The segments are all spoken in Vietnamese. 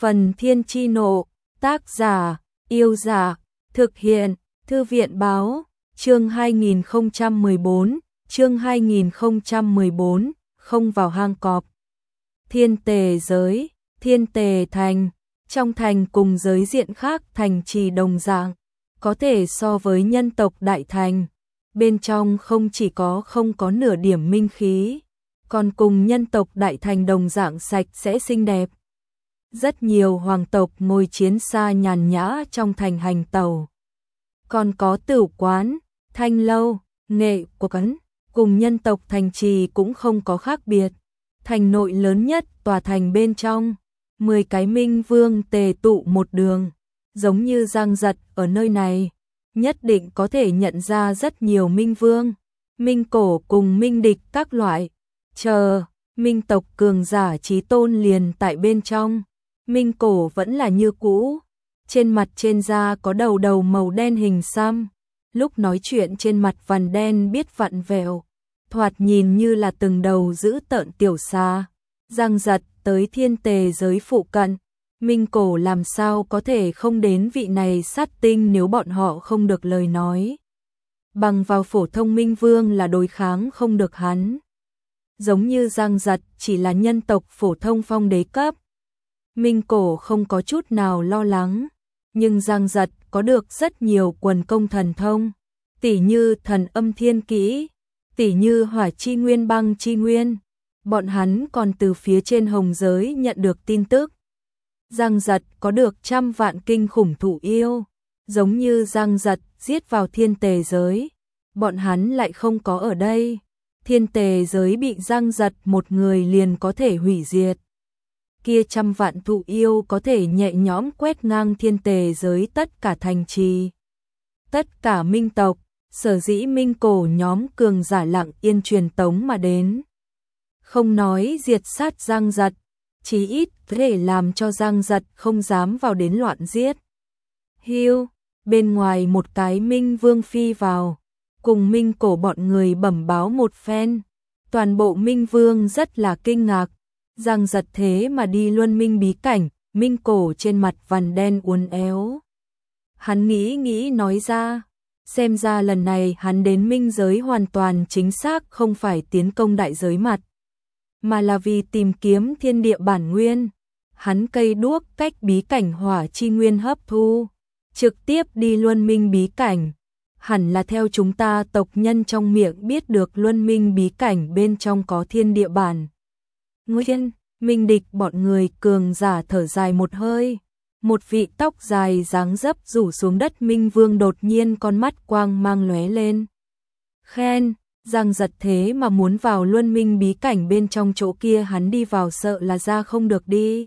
Phần Thiên Chi Nộ, tác giả, Yêu Dạ, thực hiện, Thư viện Báo, chương 2014, không vào hang cọp. Thiên Tề giới, Thiên Tề thành, trong thành cùng giới diện khác thành trì đồng dạng, có thể so với nhân tộc đại thành, bên trong không có nửa điểm minh khí, còn cùng nhân tộc đại thành đồng dạng sạch sẽ xinh đẹp. Rất nhiều hoàng tộc ngồi chiến xa nhàn nhã trong thành hành tàu. Còn có tửu quán, thanh lâu, nghệ quán, cùng nhân tộc thành trì cũng không có khác biệt. Thành nội lớn nhất tòa thành bên trong, 10 cái minh vương tề tụ một đường, giống như Giang Giật ở nơi này, nhất định có thể nhận ra rất nhiều minh vương, minh cổ cùng minh địch các loại. Minh tộc cường giả chí tôn liền tại bên trong. Minh cổ vẫn là như cũ, trên mặt trên da có đầu màu đen hình xăm, lúc nói chuyện trên mặt vằn đen biết vặn vẹo, thoạt nhìn như là từng đầu dữ tợn tiểu xà. Giang Giật tới Thiên Tề giới phụ cận, Minh cổ làm sao có thể không đến vị này sát tinh nếu bọn họ không được lời nói. Bằng vào phổ thông minh vương là đối kháng không được hắn. Giống như Giang Giật chỉ là nhân tộc phổ thông phong đế cấp. Minh cổ không có chút nào lo lắng, nhưng Giang Giật có được rất nhiều quần công thần thông, tỉ như thần âm thiên kỹ, tỉ như hỏa chi nguyên băng chi nguyên. Bọn hắn còn từ phía trên hồng giới nhận được tin tức. Giang Giật có được 100 vạn kinh khủng thủ yêu, giống như Giang Giật giết vào Thiên Tề giới, bọn hắn lại không có ở đây. Thiên Tề giới bị Giang Giật một người liền có thể hủy diệt. Kia 100 vạn thụ yêu có thể nhẹ nhõm quét ngang Thiên Tề giới tất cả thành trì, tất cả minh tộc. Sở dĩ minh cổ nhóm cường giả lặng yên truyền tống mà đến, không nói diệt sát Giang Giật, chí ít có thể làm cho Giang Giật không dám vào đến loạn giết. Hiu, bên ngoài một cái minh vương phi vào, cùng minh cổ bọn người bẩm báo một phen, toàn bộ minh vương rất là kinh ngạc. Giang Giật thế mà đi luân minh bí cảnh. Minh cổ trên mặt vằn đen uốn éo. Hắn nghĩ nói ra, xem ra lần này hắn đến minh giới hoàn toàn chính xác không phải tiến công đại giới mặt, mà là vì tìm kiếm thiên địa bản nguyên. Hắn cây đuốc cách bí cảnh hỏa chi nguyên hấp thu, trực tiếp đi luân minh bí cảnh. Hẳn là theo chúng ta tộc nhân trong miệng biết được luân minh bí cảnh bên trong có thiên địa bản nguyên. Minh địch bọn người cường giả thở dài một hơi. Một vị tóc dài dáng dấp rủ xuống đất minh vương đột nhiên con mắt quang mang lóe lên. Khen, Giang Giật thế mà muốn vào luân minh bí cảnh bên trong, chỗ kia hắn đi vào sợ là ra không được đi.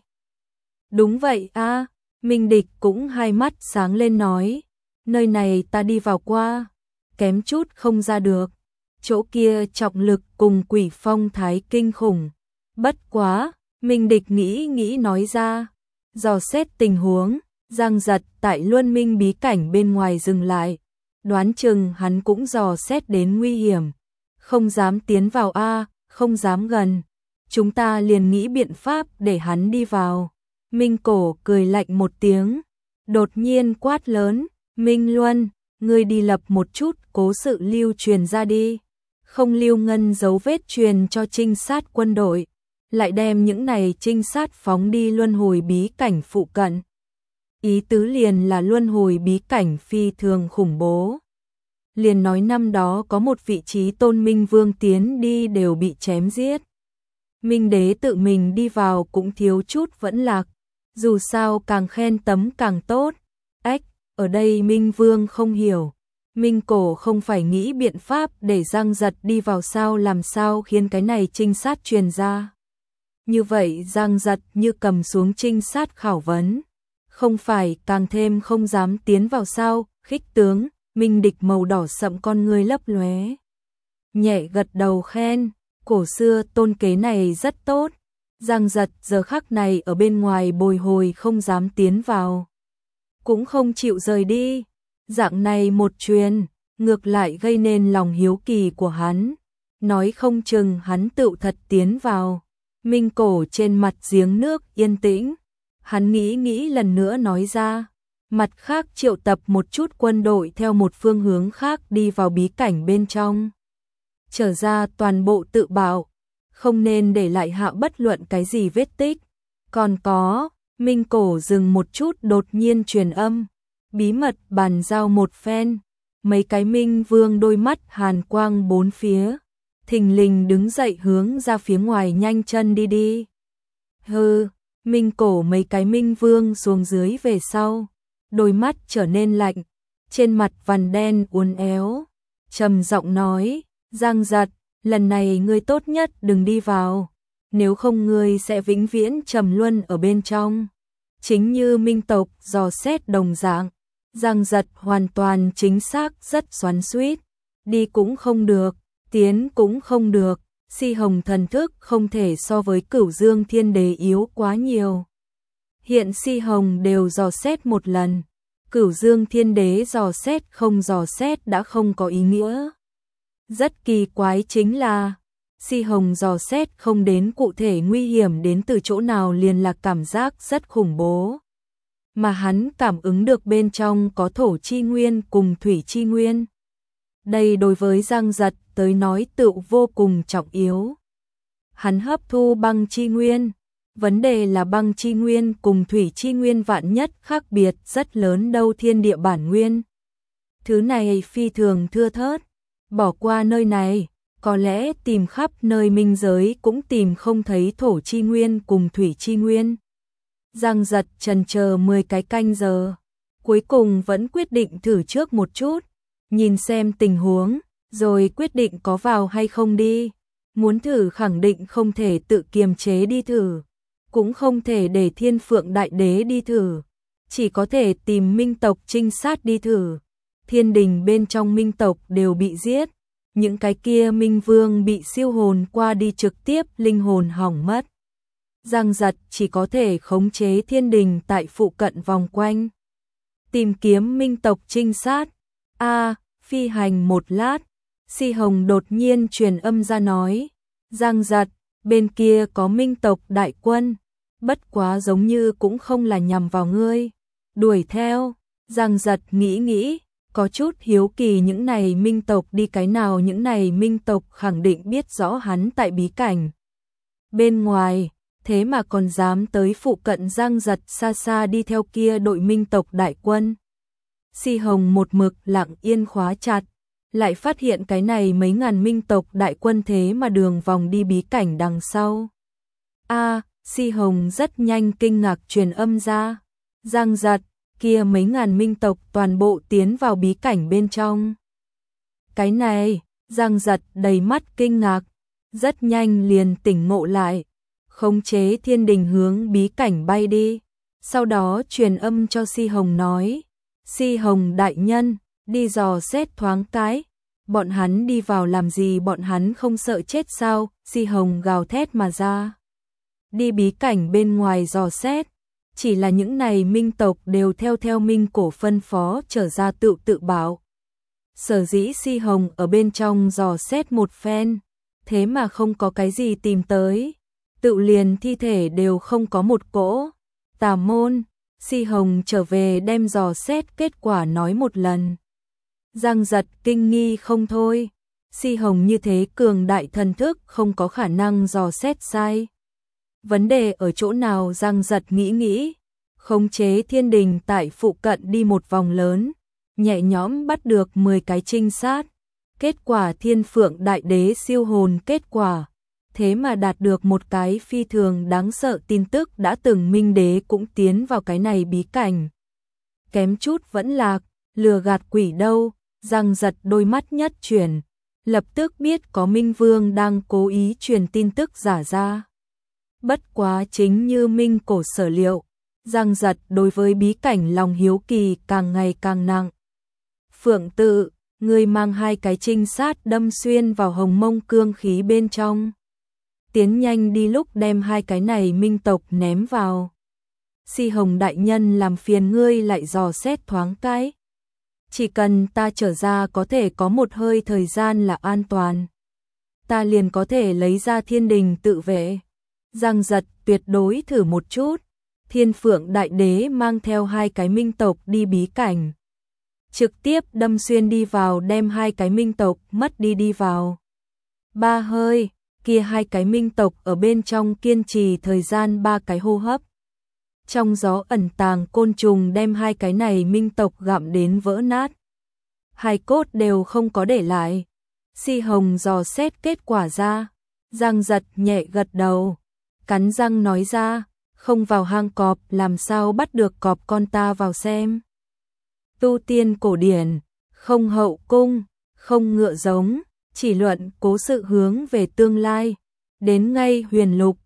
Đúng vậy a, Minh địch cũng hai mắt sáng lên nói, nơi này ta đi vào qua, kém chút không ra được. Chỗ kia trọng lực cùng quỷ phong thái kinh khủng. Bất quá, Minh địch nghĩ nói ra, dò xét tình huống. Giang Giật tại luân minh bí cảnh bên ngoài dừng lại, đoán chừng hắn cũng dò xét đến nguy hiểm, không dám tiến vào a, không dám gần. Chúng ta liền nghĩ biện pháp để hắn đi vào. Minh cổ cười lạnh một tiếng, đột nhiên quát lớn, Minh Luân, ngươi đi lập một chút cố sự lưu truyền ra đi, không lưu ngân dấu vết truyền cho trinh sát quân đội, lại đem những này trinh sát phóng đi luân hồi bí cảnh phụ cận. Ý tứ liền là luân hồi bí cảnh phi thường khủng bố. Liền nói năm đó có một vị trí tôn minh vương tiến đi đều bị chém giết. Minh đế tự mình đi vào cũng thiếu chút vẫn lạc. Dù sao càng khen tấm càng tốt. Ở đây minh vương không hiểu. Minh cổ không phải nghĩ biện pháp để Giang Giật đi vào sao, làm sao khiến cái này trinh sát truyền ra. Như vậy Giang Giật như cầm xuống trinh sát khảo vấn. Không phải càng thêm không dám tiến vào sao. Khích tướng, Minh địch màu đỏ sậm con ngươi lấp lóe, nhẹ gật đầu khen, cổ xưa tôn kế này rất tốt. Giang Giật giờ khắc này ở bên ngoài bồi hồi không dám tiến vào, cũng không chịu rời đi. Dạng này một truyền, ngược lại gây nên lòng hiếu kỳ của hắn, nói không chừng hắn tự thật tiến vào. Minh cổ trên mặt giếng nước yên tĩnh, Hắn nghĩ lần nữa nói ra. Mặt khác triệu tập một chút quân đội theo một phương hướng khác đi vào bí cảnh bên trong. Trở ra toàn bộ tự bảo, không nên để lại hạ bất luận cái gì vết tích. Còn có, Minh Cổ dừng một chút đột nhiên truyền âm, bí mật bàn giao một phen. Mấy cái Minh Vương đôi mắt hàn quang bốn phía, thình lình đứng dậy hướng ra phía ngoài nhanh chân đi. Hừ, Minh Cổ mấy cái Minh Vương xuống dưới về sau, đôi mắt trở nên lạnh, trên mặt vằn đen uốn éo, trầm giọng nói, Giang Giật, lần này ngươi tốt nhất đừng đi vào, nếu không ngươi sẽ vĩnh viễn trầm luân ở bên trong. Chính như Minh tộc dò xét đồng dạng, Giang Giật hoàn toàn chính xác rất xoắn xuýt, đi cũng không được, tiến cũng không được, Si Hồng thần thức không thể so với Cửu Dương Thiên Đế yếu quá nhiều. Hiện Si Hồng đều dò xét một lần, Cửu Dương Thiên Đế dò xét không dò xét đã không có ý nghĩa. Rất kỳ quái chính là, Si Hồng dò xét không đến cụ thể nguy hiểm đến từ chỗ nào liền là cảm giác rất khủng bố. Mà hắn cảm ứng được bên trong có thổ chi nguyên cùng thủy chi nguyên. Đây đối với Giang Giật tới nói tự vô cùng trọng yếu. Hắn hấp thu băng chi nguyên. Vấn đề là băng chi nguyên cùng thủy chi nguyên vạn nhất khác biệt rất lớn đâu thiên địa bản nguyên. Thứ này phi thường thưa thớt. Bỏ qua nơi này, có lẽ tìm khắp nơi minh giới cũng tìm không thấy thổ chi nguyên cùng thủy chi nguyên. Giang Giật chần chờ 10 cái canh giờ, cuối cùng vẫn quyết định thử trước một chút, nhìn xem tình huống, rồi quyết định có vào hay không đi. Muốn thử khẳng định không thể tự kiềm chế đi thử, cũng không thể để Thiên Phượng Đại Đế đi thử, chỉ có thể tìm Minh tộc trinh sát đi thử. Thiên đình bên trong Minh tộc đều bị giết, những cái kia Minh Vương bị siêu hồn qua đi trực tiếp linh hồn hỏng mất. Giang Giật chỉ có thể khống chế thiên đình tại phụ cận vòng quanh, tìm kiếm Minh tộc trinh sát. Phi hành một lát, Si Hồng đột nhiên truyền âm ra nói, Giang Giật, bên kia có Minh tộc đại quân, bất quá giống như cũng không là nhằm vào ngươi. Đuổi theo, Giang Giật nghĩ, có chút hiếu kỳ những này Minh tộc đi cái nào, những này Minh tộc khẳng định biết rõ hắn tại bí cảnh bên ngoài, thế mà còn dám tới phụ cận. Giang Giật xa xa đi theo kia đội Minh tộc đại quân. Si Hồng một mực lặng yên khóa chặt, lại phát hiện cái này mấy ngàn Minh tộc đại quân thế mà đường vòng đi bí cảnh đằng sau. Si Hồng rất nhanh kinh ngạc truyền âm ra, Giang Giật, kia mấy ngàn Minh tộc toàn bộ tiến vào bí cảnh bên trong. Cái này, Giang Giật đầy mắt kinh ngạc, rất nhanh liền tỉnh ngộ lại, khống chế thiên đình hướng bí cảnh bay đi, sau đó truyền âm cho Si Hồng nói, Si Hồng đại nhân, đi dò xét thoáng cái, bọn hắn đi vào làm gì, bọn hắn không sợ chết sao? Si Hồng gào thét mà ra, đi bí cảnh bên ngoài dò xét, chỉ là những này Minh tộc đều theo Minh Cổ phân phó trở ra tự bảo. Sở dĩ Si Hồng ở bên trong dò xét một phen, thế mà không có cái gì tìm tới, tự liền thi thể đều không có một cỗ. Tà môn, Si Hồng trở về đem dò xét kết quả nói một lần. Giang Giật kinh nghi không thôi, Si Hồng như thế cường đại thần thức không có khả năng dò xét sai. Vấn đề ở chỗ nào? Giang Giật nghĩ, khống chế thiên đình tại phụ cận đi một vòng lớn, nhẹ nhõm bắt được 10 cái trinh sát. Kết quả Thiên Phượng Đại Đế siêu hồn kết quả, thế mà đạt được một cái phi thường đáng sợ tin tức, đã từng Minh Đế cũng tiến vào cái này bí cảnh. Kém chút vẫn lạc, lừa gạt quỷ đâu. Giang Giật đôi mắt nhất chuyển, lập tức biết có Minh Vương đang cố ý truyền tin tức giả ra. Bất quá chính như Minh Cổ sở liệu, Giang Giật đối với bí cảnh lòng hiếu kỳ càng ngày càng nặng. Phượng Tự, người mang 2 cái trinh sát đâm xuyên vào hồng mông cương khí bên trong. Tiến nhanh đi lúc đem 2 cái này Minh tộc ném vào. Si Hồng đại nhân làm phiền ngươi lại dò xét thoáng cái. Chỉ cần ta trở ra có thể có một hơi thời gian là an toàn, ta liền có thể lấy ra thiên đình tự vệ. Giang Giật tuyệt đối thử một chút, Thiên Phượng Đại Đế mang theo 2 cái minh tộc đi bí cảnh. Trực tiếp đâm xuyên đi vào đem 2 cái minh tộc mất đi vào. 3 hơi, kia 2 cái minh tộc ở bên trong kiên trì thời gian 3 cái hô hấp. Trong gió ẩn tàng côn trùng đem 2 cái này minh tộc gặm đến vỡ nát. Hài cốt đều không có để lại. Si Hồng dò xét kết quả ra. Giang Giật nhẹ gật đầu. Cắn răng nói ra, không vào hang cọp làm sao bắt được cọp con ta vào xem. Tu tiên cổ điển, không hậu cung, không ngựa giống, chỉ luận cố sự hướng về tương lai. Đến ngay huyền lục,